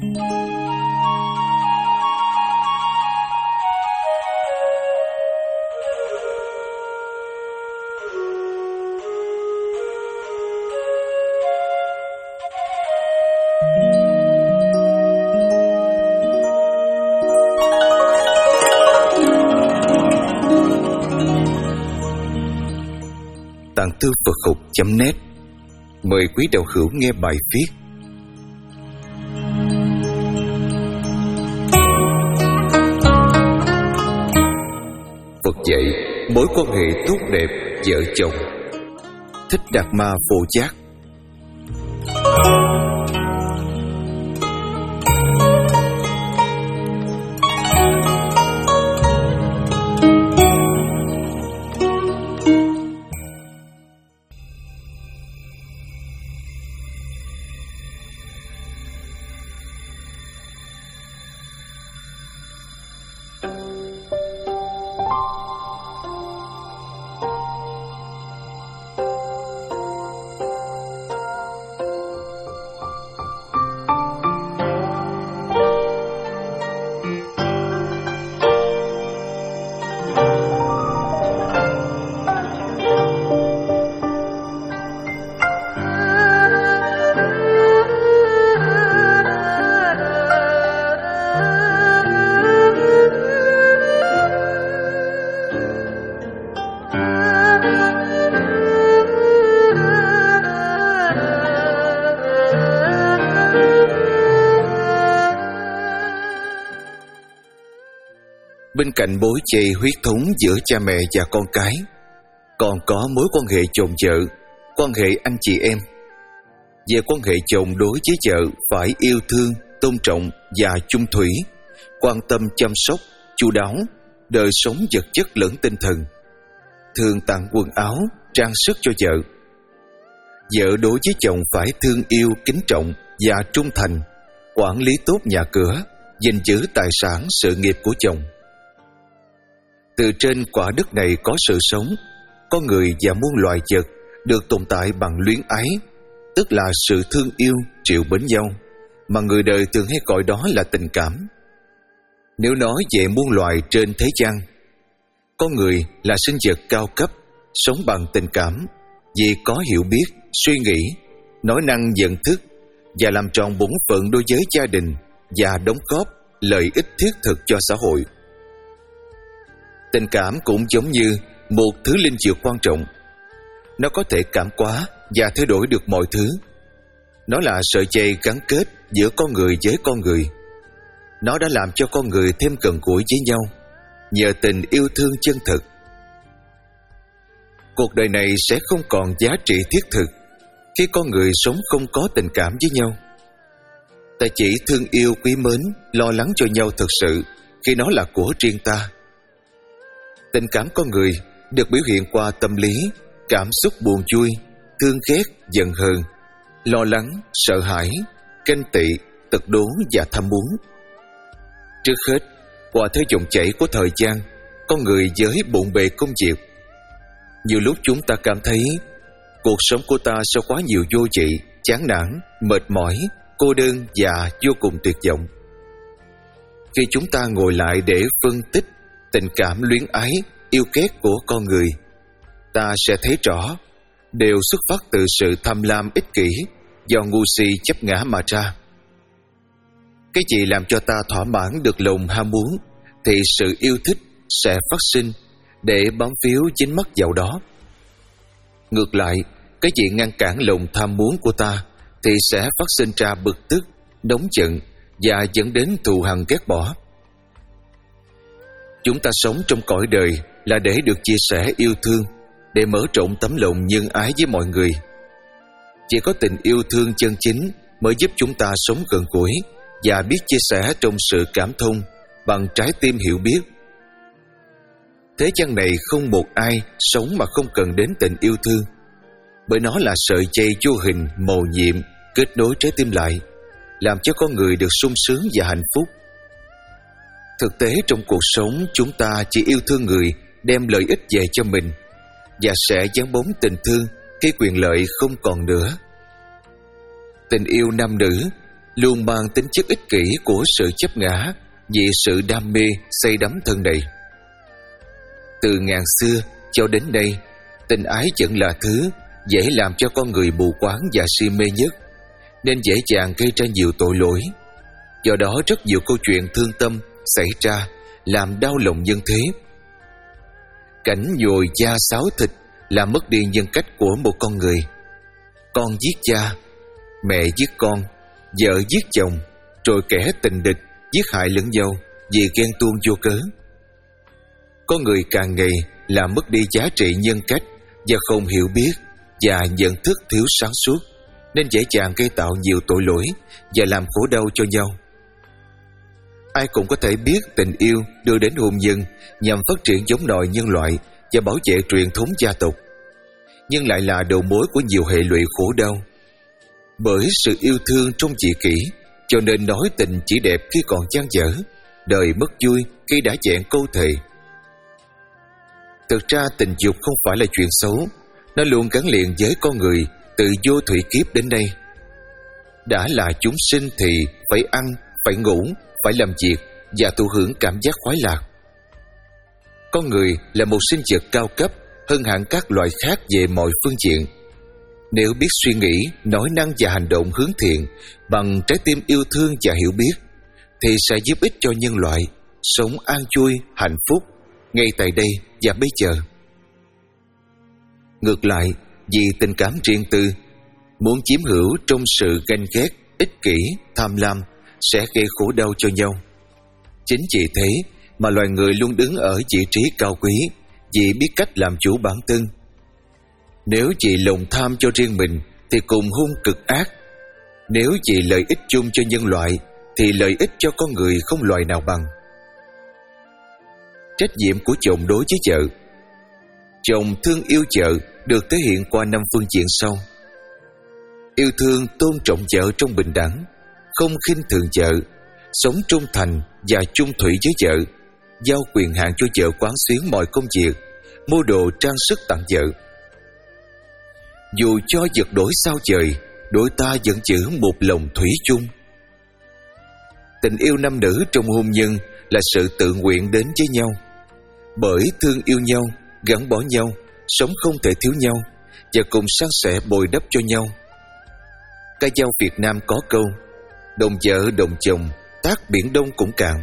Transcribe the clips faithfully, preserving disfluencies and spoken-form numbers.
Tạng Thư Phật Học chấm net mời quý đạo hữu nghe bài viết Phật dạy mối quan hệ tốt đẹp vợ chồng. Thích Đạt Ma Phổ Giác. Bên cạnh bối chày huyết thống giữa cha mẹ và con cái, còn có mối quan hệ chồng vợ, quan hệ anh chị em. Về quan hệ chồng đối với vợ phải yêu thương, tôn trọng và chung thủy, quan tâm chăm sóc, chu đáo, đời sống vật chất lẫn tinh thần, thường tặng quần áo, trang sức cho vợ. Vợ đối với chồng phải thương yêu, kính trọng và trung thành, quản lý tốt nhà cửa, gìn giữ tài sản, sự nghiệp của chồng. Từ trên quả đất này có sự sống, con người và muôn loài vật được tồn tại bằng luyến ái, tức là sự thương yêu, trìu mến nhau, mà người đời thường hay gọi đó là tình cảm. Nếu nói về muôn loài trên thế gian, con người là sinh vật cao cấp, sống bằng tình cảm, vì có hiểu biết, suy nghĩ, nói năng nhận thức và làm tròn bổn phận đối với gia đình và đóng góp lợi ích thiết thực cho xã hội. Tình cảm cũng giống như một thứ linh dược quan trọng. Nó có thể cảm hóa và thay đổi được mọi thứ. Nó là sợi dây gắn kết giữa con người với con người. Nó đã làm cho con người thêm gần gũi với nhau nhờ tình yêu thương chân thực. Cuộc đời này sẽ không còn giá trị thiết thực khi con người sống không có tình cảm với nhau. Ta chỉ thương yêu, quý mến, lo lắng cho nhau thực sự khi nó là của riêng ta. Tình cảm con người được biểu hiện qua tâm lý, cảm xúc buồn vui, thương ghét, giận hờn, lo lắng, sợ hãi, ganh tị, tật đố và tham muốn. Trước hết, qua theo dòng chảy của thời gian, con người với bộn bề công việc, nhiều lúc chúng ta cảm thấy cuộc sống của ta sẽ quá nhiều vô vị, chán nản, mệt mỏi, cô đơn và vô cùng tuyệt vọng. Khi chúng ta ngồi lại để phân tích tình cảm luyến ái, yêu ghét của con người, ta sẽ thấy rõ đều xuất phát từ sự tham lam ích kỷ do ngu si chấp ngã mà ra. Cái gì làm cho ta thỏa mãn được lòng ham muốn thì sự yêu thích sẽ phát sinh để bám víu dính mắc vào đó. Ngược lại, cái gì ngăn cản lòng tham muốn của ta thì sẽ phát sinh ra bực tức, nóng giận và dẫn đến thù hằn ghét bỏ. Chúng ta sống trong cõi đời là để được chia sẻ yêu thương, để mở rộng tấm lòng nhân ái với mọi người. Chỉ có tình yêu thương chân chính mới giúp chúng ta sống gần gũi và biết chia sẻ trong sự cảm thông bằng trái tim hiểu biết. Thế gian này không một ai sống mà không cần đến tình yêu thương, bởi nó là sợi dây vô hình mầu nhiệm kết nối trái tim lại, làm cho con người được sung sướng và hạnh phúc. Thực tế trong cuộc sống, chúng ta chỉ yêu thương người đem lợi ích về cho mình và sẽ giáng bóng tình thương khi quyền lợi không còn nữa. Tình yêu nam nữ luôn mang tính chất ích kỷ của sự chấp ngã vì sự đam mê say đắm thân này. Từ ngàn xưa cho đến nay, tình ái vẫn là thứ dễ làm cho con người mù quáng và si mê nhất, nên dễ dàng gây ra nhiều tội lỗi. Do đó rất nhiều câu chuyện thương tâm xảy ra làm đau lòng nhân thế. Cảnh nhồi da xáo thịt làm mất đi nhân cách của một con người. Con giết cha, mẹ giết con, vợ giết chồng, rồi kẻ tình địch giết hại lẫn nhau vì ghen tuông vô cớ. Con người càng ngày làm mất đi giá trị nhân cách do không hiểu biết và nhận thức thiếu sáng suốt, nên dễ dàng gây tạo nhiều tội lỗi và làm khổ đau cho nhau. Ai cũng có thể biết tình yêu đưa đến hôn nhân nhằm phát triển giống nòi nhân loại và bảo vệ truyền thống gia tộc, nhưng lại là đầu mối của nhiều hệ lụy khổ đau. Bởi sự yêu thương trong dị kỷ, cho nên nói tình chỉ đẹp khi còn dang dở, đời mất vui khi đã chẹn câu thề. Thực ra tình dục không phải là chuyện xấu, nó luôn gắn liền với con người từ vô thủy kiếp đến nay. Đã là chúng sinh thì phải ăn, phải ngủ, phải làm việc và thụ hưởng cảm giác khoái lạc. Con người là một sinh vật cao cấp hơn hẳn các loài khác về mọi phương diện. Nếu biết suy nghĩ, nói năng và hành động hướng thiện bằng trái tim yêu thương và hiểu biết, thì sẽ giúp ích cho nhân loại sống an vui, hạnh phúc ngay tại đây và bây giờ. Ngược lại, vì tình cảm riêng tư, muốn chiếm hữu trong sự ganh ghét, ích kỷ, tham lam sẽ gây khổ đau cho nhau. Chính vì thế mà loài người luôn đứng ở vị trí cao quý vì biết cách làm chủ bản thân. Nếu vì lòng tham cho riêng mình thì cùng hung cực ác. Nếu vì lợi ích chung cho nhân loại thì lợi ích cho con người không loài nào bằng. Trách nhiệm của chồng đối với vợ. Chồng thương yêu vợ được thể hiện qua năm phương diện sau: yêu thương tôn trọng vợ trong bình đẳng, không khinh thường vợ, sống trung thành và chung thủy với vợ, giao quyền hạn cho vợ quán xuyến mọi công việc, mua đồ trang sức tặng vợ. Dù cho vật đổi sao trời, đôi ta vẫn giữ một lòng thủy chung. Tình yêu nam nữ trong hôn nhân là sự tự nguyện đến với nhau. Bởi thương yêu nhau, gắn bó nhau, sống không thể thiếu nhau và cùng san sẻ bồi đắp cho nhau. Ca dao Việt Nam có câu: đồng vợ đồng chồng, tác biển Đông cũng cạn.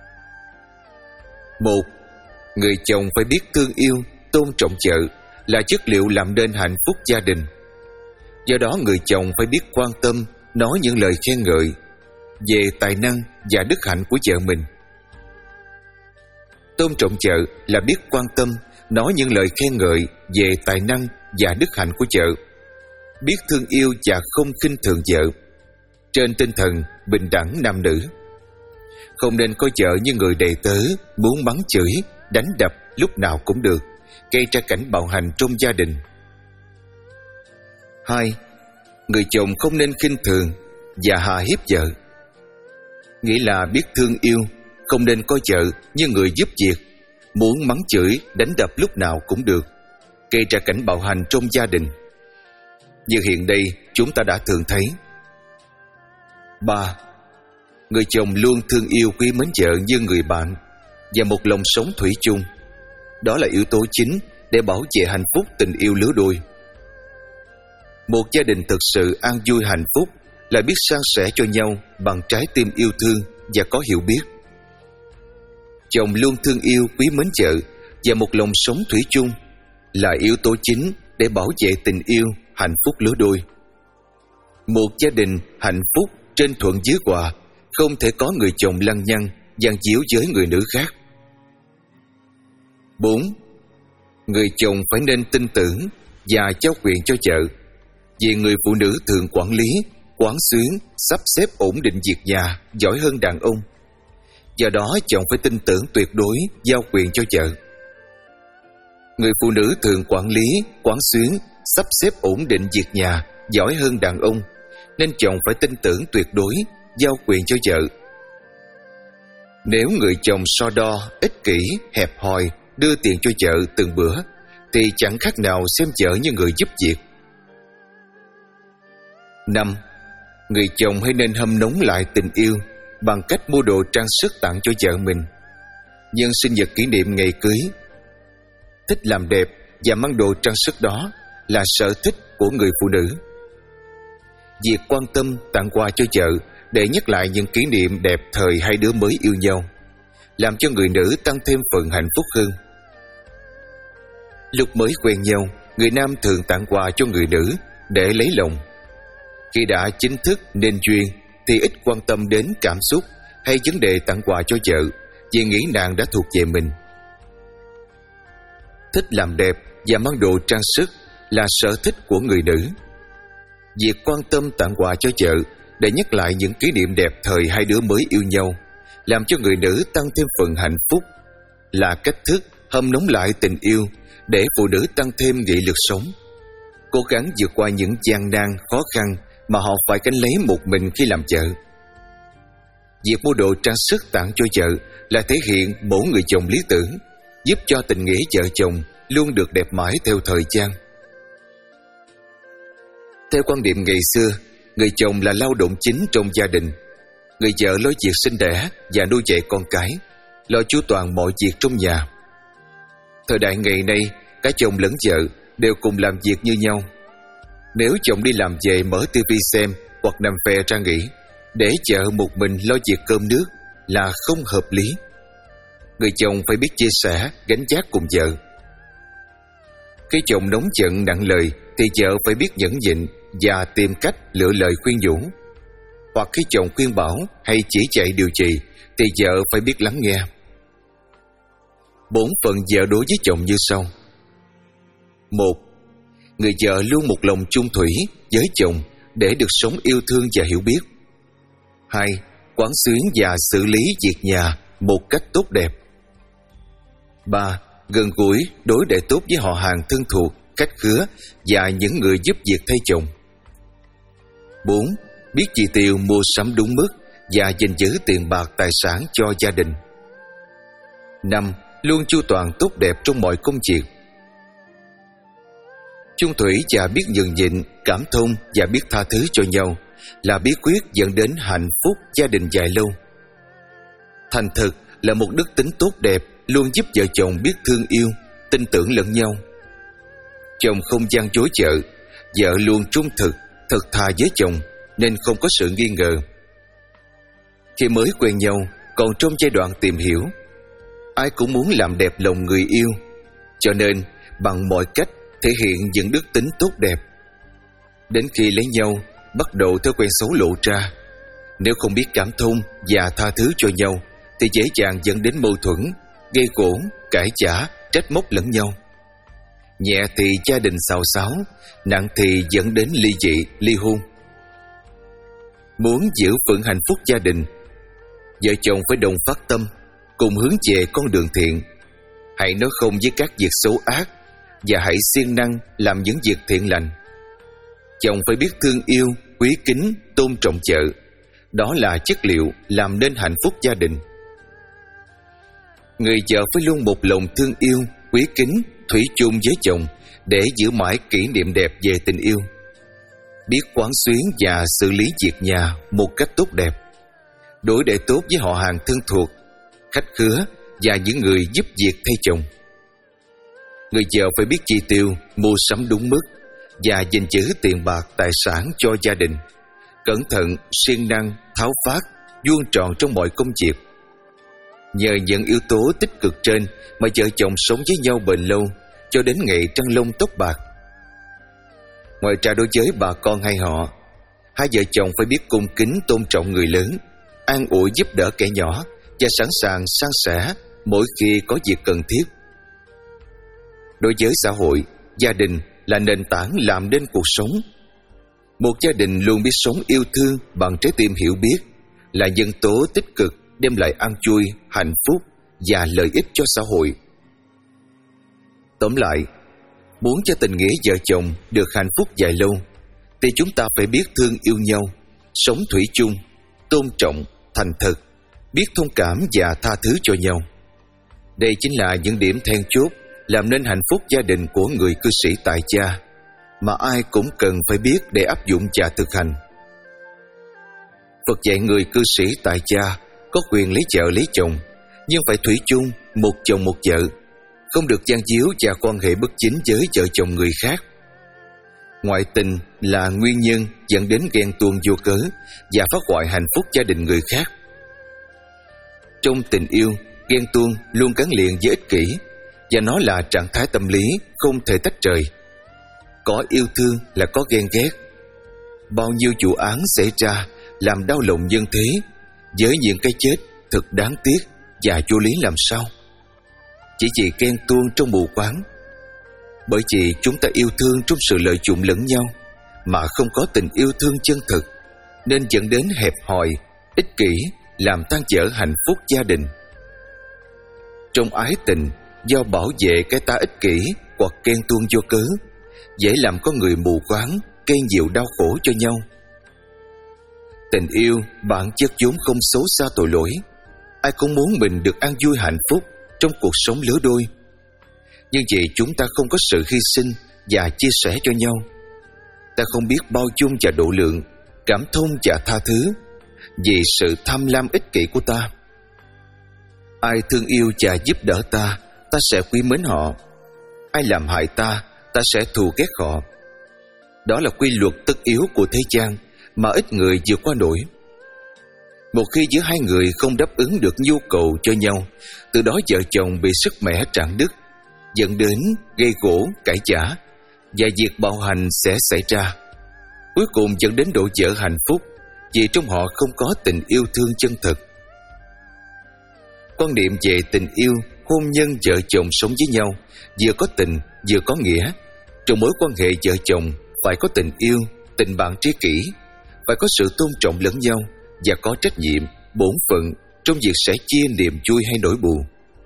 Một, người chồng phải biết thương yêu, tôn trọng vợ là chất liệu làm nên hạnh phúc gia đình. Do đó người chồng phải biết quan tâm, nói những lời khen ngợi về tài năng và đức hạnh của vợ mình. Tôn trọng vợ là biết quan tâm, nói những lời khen ngợi về tài năng và đức hạnh của vợ, biết thương yêu và không khinh thường vợ, trên tinh thần bình đẳng nam nữ. Không nên coi vợ như người đầy tớ, muốn mắng chửi, đánh đập lúc nào cũng được, gây ra cảnh bạo hành trong gia đình. Hai, người chồng không nên khinh thường và hạ hiếp vợ. Nghĩa là biết thương yêu, không nên coi vợ như người giúp việc, muốn mắng chửi, đánh đập lúc nào cũng được, gây ra cảnh bạo hành trong gia đình, như hiện đây chúng ta đã thường thấy. Ba, người chồng luôn thương yêu quý mến vợ như người bạn và một lòng sống thủy chung. Đó là yếu tố chính để bảo vệ hạnh phúc tình yêu lứa đôi. Một gia đình thực sự an vui hạnh phúc là biết san sẻ cho nhau bằng trái tim yêu thương và có hiểu biết. Chồng luôn thương yêu quý mến vợ và một lòng sống thủy chung là yếu tố chính để bảo vệ tình yêu hạnh phúc lứa đôi. Một gia đình hạnh phúc trên thuận dưới hòa không thể có người chồng lăng nhăng gian díu với người nữ khác. Bốn, người chồng phải nên tin tưởng và trao quyền cho vợ, vì người phụ nữ thường quản lý, quán xuyến, sắp xếp ổn định việc nhà giỏi hơn đàn ông. Do đó chồng phải tin tưởng tuyệt đối, giao quyền cho vợ. Người phụ nữ thường quản lý, quán xuyến, sắp xếp ổn định việc nhà giỏi hơn đàn ông, nên chồng phải tin tưởng tuyệt đối, giao quyền cho vợ. Nếu người chồng so đo, ích kỷ, hẹp hòi, đưa tiền cho vợ từng bữa, thì chẳng khác nào xem vợ như người giúp việc. Năm, Người chồng hãy nên hâm nóng lại tình yêu bằng cách mua đồ trang sức tặng cho vợ mình nhân sinh nhật kỷ niệm ngày cưới. Thích làm đẹp và mang đồ trang sức đó là sở thích của người phụ nữ. Việc quan tâm tặng quà cho vợ để nhắc lại những kỷ niệm đẹp thời hai đứa mới yêu nhau, làm cho người nữ tăng thêm phần hạnh phúc hơn. Lúc mới quen nhau, người nam thường tặng quà cho người nữ để lấy lòng. Khi đã chính thức nên duyên thì ít quan tâm đến cảm xúc hay vấn đề tặng quà cho vợ, vì nghĩ nàng đã thuộc về mình. Thích làm đẹp và mang đồ trang sức là sở thích của người nữ. Việc quan tâm tặng quà cho vợ để nhắc lại những kỷ niệm đẹp thời hai đứa mới yêu nhau, làm cho người nữ tăng thêm phần hạnh phúc, là cách thức hâm nóng lại tình yêu để phụ nữ tăng thêm nghị lực sống, cố gắng vượt qua những gian nan khó khăn mà họ phải gánh lấy một mình khi làm vợ. Việc mua đồ trang sức tặng cho vợ là thể hiện mẫu người chồng lý tưởng, giúp cho tình nghĩa vợ chồng luôn được đẹp mãi theo thời gian. Theo quan điểm ngày xưa, người chồng là lao động chính trong gia đình. Người vợ lo việc sinh đẻ và nuôi dạy con cái, lo chu toàn mọi việc trong nhà. Thời đại ngày nay, cả chồng lẫn vợ đều cùng làm việc như nhau. Nếu chồng đi làm về mở tivi xem hoặc nằm phè ra nghỉ, để vợ một mình lo việc cơm nước là không hợp lý. Người chồng phải biết chia sẻ, gánh vác cùng vợ. Khi chồng nóng giận nặng lời thì vợ phải biết nhẫn nhịn và tìm cách lựa lời khuyên nhủ. Hoặc khi chồng khuyên bảo hay chỉ dạy điều gì thì vợ phải biết lắng nghe. Bốn phần vợ đối với chồng như sau. Một, người vợ luôn một lòng chung thủy với chồng để được sống yêu thương và hiểu biết. Hai, quán xuyến và xử lý việc nhà một cách tốt đẹp. Ba, gần gũi đối đãi tốt với họ hàng thân thuộc, khách khứa và những người giúp việc thay chồng. Bốn, biết chi tiêu mua sắm đúng mức và gìn giữ tiền bạc tài sản cho gia đình. Năm, luôn chu toàn tốt đẹp trong mọi công việc. Chung thủy và biết nhường nhịn, cảm thông và biết tha thứ cho nhau là bí quyết dẫn đến hạnh phúc gia đình dài lâu. Thành thực là một đức tính tốt đẹp luôn giúp vợ chồng biết thương yêu, tin tưởng lẫn nhau. Chồng không gian dối vợ, vợ luôn trung thực, thật thà với chồng nên không có sự nghi ngờ. Khi mới quen nhau, còn trong giai đoạn tìm hiểu, ai cũng muốn làm đẹp lòng người yêu, cho nên bằng mọi cách thể hiện những đức tính tốt đẹp. Đến khi lấy nhau, bắt đầu thói quen xấu lộ ra. Nếu không biết cảm thông và tha thứ cho nhau thì dễ dàng dẫn đến mâu thuẫn, gây gổ, cãi vã, trách móc lẫn nhau. Nhẹ thì gia đình xào xáo, nặng thì dẫn đến ly dị, ly hôn. Muốn giữ vững hạnh phúc gia đình, vợ chồng phải đồng phát tâm, cùng hướng về con đường thiện. Hãy nói không với các việc xấu ác và hãy siêng năng làm những việc thiện lành. Chồng phải biết thương yêu, quý kính, tôn trọng vợ. Đó là chất liệu làm nên hạnh phúc gia đình. Người vợ phải luôn một lòng thương yêu, quý kính, thủy chung với chồng để giữ mãi kỷ niệm đẹp về tình yêu. Biết quán xuyến và xử lý việc nhà một cách tốt đẹp, đối đãi tốt với họ hàng thân thuộc, khách khứa và những người giúp việc thay chồng. Người vợ phải biết chi tiêu, mua sắm đúng mức và gìn giữ tiền bạc tài sản cho gia đình, cẩn thận, siêng năng, tháo phát, vuông tròn trong mọi công việc. Nhờ những yếu tố tích cực trên mà vợ chồng sống với nhau bền lâu cho đến ngày trăng lông tóc bạc. Ngoài ra, đối với bà con hay họ, hai vợ chồng phải biết cung kính tôn trọng người lớn, an ủi giúp đỡ kẻ nhỏ và sẵn sàng san sẻ mỗi khi có việc cần thiết. Đối với xã hội, gia đình là nền tảng làm nên cuộc sống. Một gia đình luôn biết sống yêu thương bằng trái tim hiểu biết là nhân tố tích cực đem lại an vui, hạnh phúc và lợi ích cho xã hội. Tóm lại, muốn cho tình nghĩa vợ chồng được hạnh phúc dài lâu thì chúng ta phải biết thương yêu nhau, sống thủy chung, tôn trọng, thành thật, biết thông cảm và tha thứ cho nhau. Đây chính là những điểm then chốt làm nên hạnh phúc gia đình của người cư sĩ tại gia mà ai cũng cần phải biết để áp dụng và thực hành. Phật dạy người cư sĩ tại gia có quyền lấy vợ lấy chồng, nhưng phải thủy chung một chồng một vợ, không được gian díu và quan hệ bất chính với vợ chồng người khác. Ngoại tình là nguyên nhân dẫn đến ghen tuông vô cớ và phá hoại hạnh phúc gia đình người khác. Trong tình yêu, ghen tuông luôn gắn liền với ích kỷ, và nó là trạng thái tâm lý không thể tách rời. Có yêu thương là có ghen ghét. Bao nhiêu vụ án xảy ra làm đau lòng nhân thế, với những cái chết thật đáng tiếc và vô lý làm sao. Chỉ vì ghen tuông trong mù quáng. Bởi vì chúng ta yêu thương trong sự lợi dụng lẫn nhau, mà không có tình yêu thương chân thực, nên dẫn đến hẹp hòi, ích kỷ, làm tan vỡ hạnh phúc gia đình. Trong ái tình, do bảo vệ cái ta ích kỷ hoặc ghen tuông vô cớ, dễ làm con người mù quáng, gây nhiều đau khổ cho nhau. Tình yêu bản chất vốn không xấu xa tội lỗi. Ai cũng muốn mình được an vui hạnh phúc trong cuộc sống lứa đôi. Nhưng vì chúng ta không có sự hy sinh và chia sẻ cho nhau, ta không biết bao dung và độ lượng, cảm thông và tha thứ, vì sự tham lam ích kỷ của ta. Ai thương yêu và giúp đỡ ta, ta sẽ quý mến họ. Ai làm hại ta, ta sẽ thù ghét họ. Đó là quy luật tất yếu của thế gian mà ít người vượt qua nổi. Một khi giữa hai người không đáp ứng được nhu cầu cho nhau, từ đó vợ chồng bị sức mẻ rạn nứt, dẫn đến gây gổ, cãi vã, và việc bạo hành sẽ xảy ra. Cuối cùng dẫn đến đổ vỡ hạnh phúc, vì trong họ không có tình yêu thương chân thực. Quan niệm về tình yêu, hôn nhân vợ chồng sống với nhau, vừa có tình vừa có nghĩa. Trong mối quan hệ vợ chồng phải có tình yêu, tình bạn tri kỷ, phải có sự tôn trọng lẫn nhau và có trách nhiệm, bổn phận trong việc sẻ chia niềm vui hay nỗi buồn.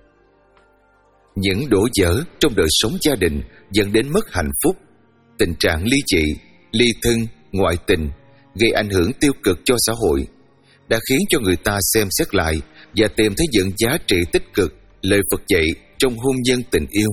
Những đổ vỡ trong đời sống gia đình dẫn đến mất hạnh phúc, tình trạng ly dị, ly thân, ngoại tình, gây ảnh hưởng tiêu cực cho xã hội, đã khiến cho người ta xem xét lại và tìm thấy những giá trị tích cực lời Phật dạy trong hôn nhân tình yêu.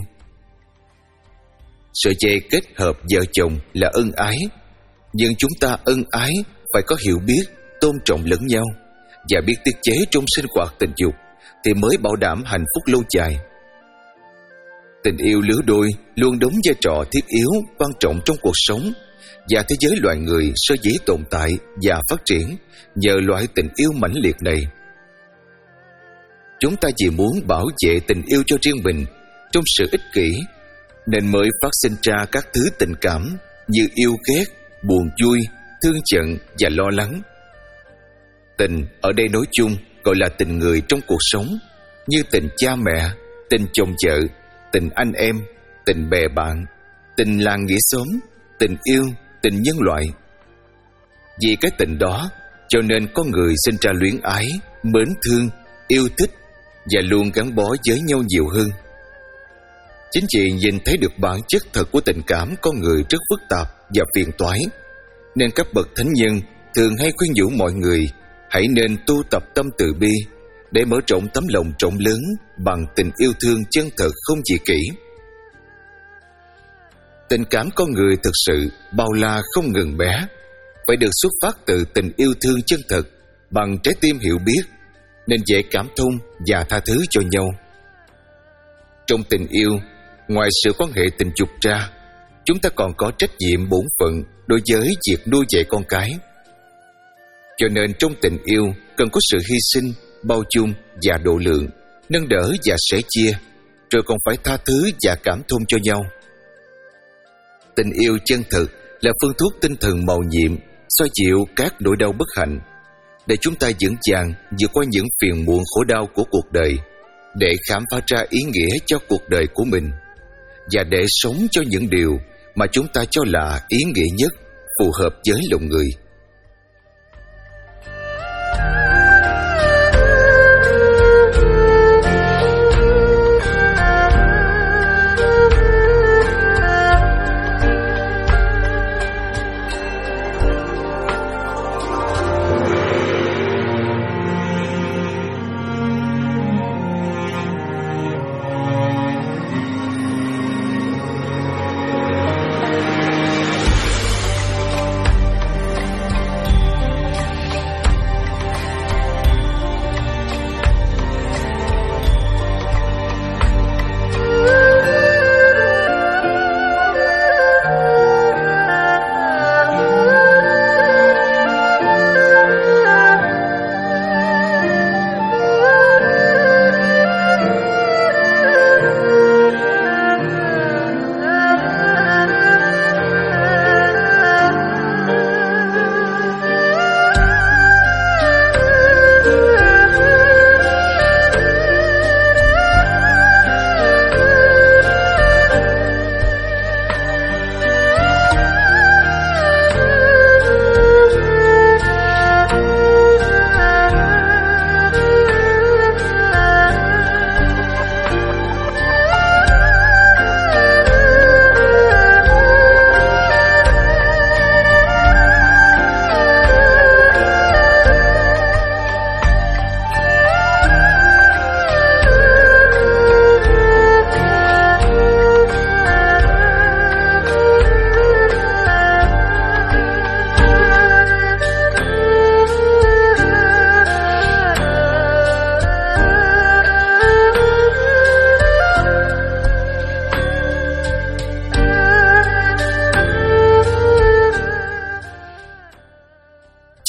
Sợi dây kết hợp vợ chồng là ân ái, nhưng chúng ta ân ái phải có hiểu biết, tôn trọng lẫn nhau và biết tiết chế trong sinh hoạt tình dục, thì mới bảo đảm hạnh phúc lâu dài. Tình yêu lứa đôi luôn đóng vai trò thiết yếu, quan trọng trong cuộc sống, và thế giới loài người sơ dĩ tồn tại và phát triển nhờ loại tình yêu mãnh liệt này. Chúng ta chỉ muốn bảo vệ tình yêu cho riêng mình trong sự ích kỷ, nên mới phát sinh ra các thứ tình cảm như yêu ghét, buồn vui, thương giận và lo lắng. Tình ở đây nói chung gọi là tình người trong cuộc sống, như tình cha mẹ, tình chồng vợ, tình anh em, tình bè bạn, tình làng nghĩa xóm, tình yêu, tình nhân loại. Vì cái tình đó, cho nên con người sinh ra luyến ái, mến thương, yêu thích và luôn gắn bó với nhau nhiều hơn. Chính vì nhìn thấy được bản chất thật của tình cảm con người rất phức tạp và phiền toái, nên các bậc thánh nhân thường hay khuyên nhủ mọi người hãy nên tu tập tâm từ bi để mở rộng tấm lòng rộng lớn bằng tình yêu thương chân thật không dị kỷ. Tình cảm con người thực sự bao la không ngừng bé, phải được xuất phát từ tình yêu thương chân thật bằng trái tim hiểu biết, nên dễ cảm thông và tha thứ cho nhau. Trong tình yêu, ngoài sự quan hệ tình dục ra, chúng ta còn có trách nhiệm bổn phận đối với việc nuôi dạy con cái. Cho nên trong tình yêu cần có sự hy sinh, bao dung và độ lượng, nâng đỡ và sẻ chia, rồi còn phải tha thứ và cảm thông cho nhau. Tình yêu chân thực là phương thuốc tinh thần mầu nhiệm, xoa dịu các nỗi đau bất hạnh, để chúng ta vững vàng vượt qua những phiền muộn khổ đau của cuộc đời, để khám phá ra ý nghĩa cho cuộc đời của mình, và để sống cho những điều mà chúng ta cho là ý nghĩa nhất, phù hợp với lòng người.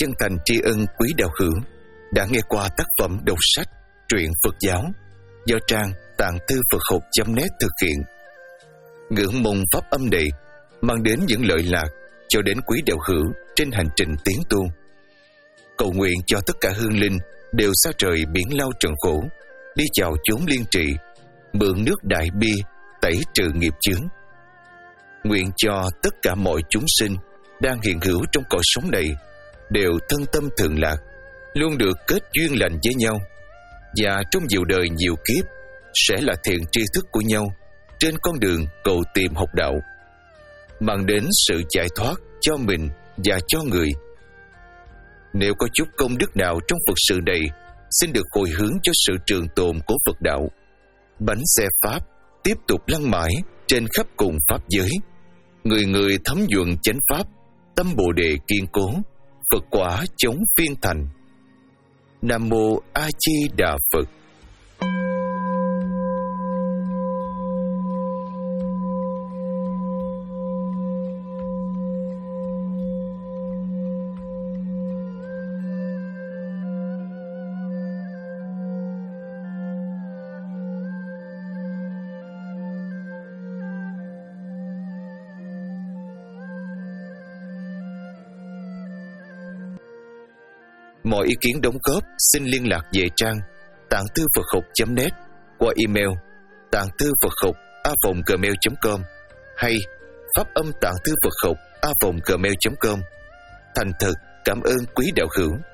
chân thành tri ân quý đạo hữu đã nghe qua tác phẩm đọc sách truyện Phật giáo do trang tạng thư Phật học chấm net thực hiện. Ngưỡng mong pháp âm này mang đến những lợi lạc cho đến quý đạo hữu trên hành trình tiến tu. Cầu nguyện cho tất cả hương linh đều xa trời biển lao trần khổ, đi chào chốn liên trị, mượn nước đại bi tẩy trừ nghiệp chướng. Nguyện cho tất cả mọi chúng sinh đang hiện hữu trong cõi sống này đều thân tâm thường lạc, luôn được kết duyên lành với nhau, và trong nhiều đời nhiều kiếp sẽ là thiện tri thức của nhau trên con đường cầu tìm học đạo, mang đến sự giải thoát cho mình và cho người. Nếu có chút công đức nào trong Phật sự này, xin được hồi hướng cho sự trường tồn của Phật đạo. Bánh xe Pháp tiếp tục lăn mãi trên khắp cùng Pháp giới, người người thấm nhuận chánh Pháp, tâm Bồ Đề kiên cố, Phật quả chống phiên thành. Nam Mô A Di Đà Phật. Mọi ý kiến đóng góp xin liên lạc về trang tạng thư Phật học chấm net qua email tạng thư Phật học a vòng gmail chấm com hay pháp âm tạng thư Phật học a vòng gmail chấm com. Thành thật cảm ơn quý đạo hữu.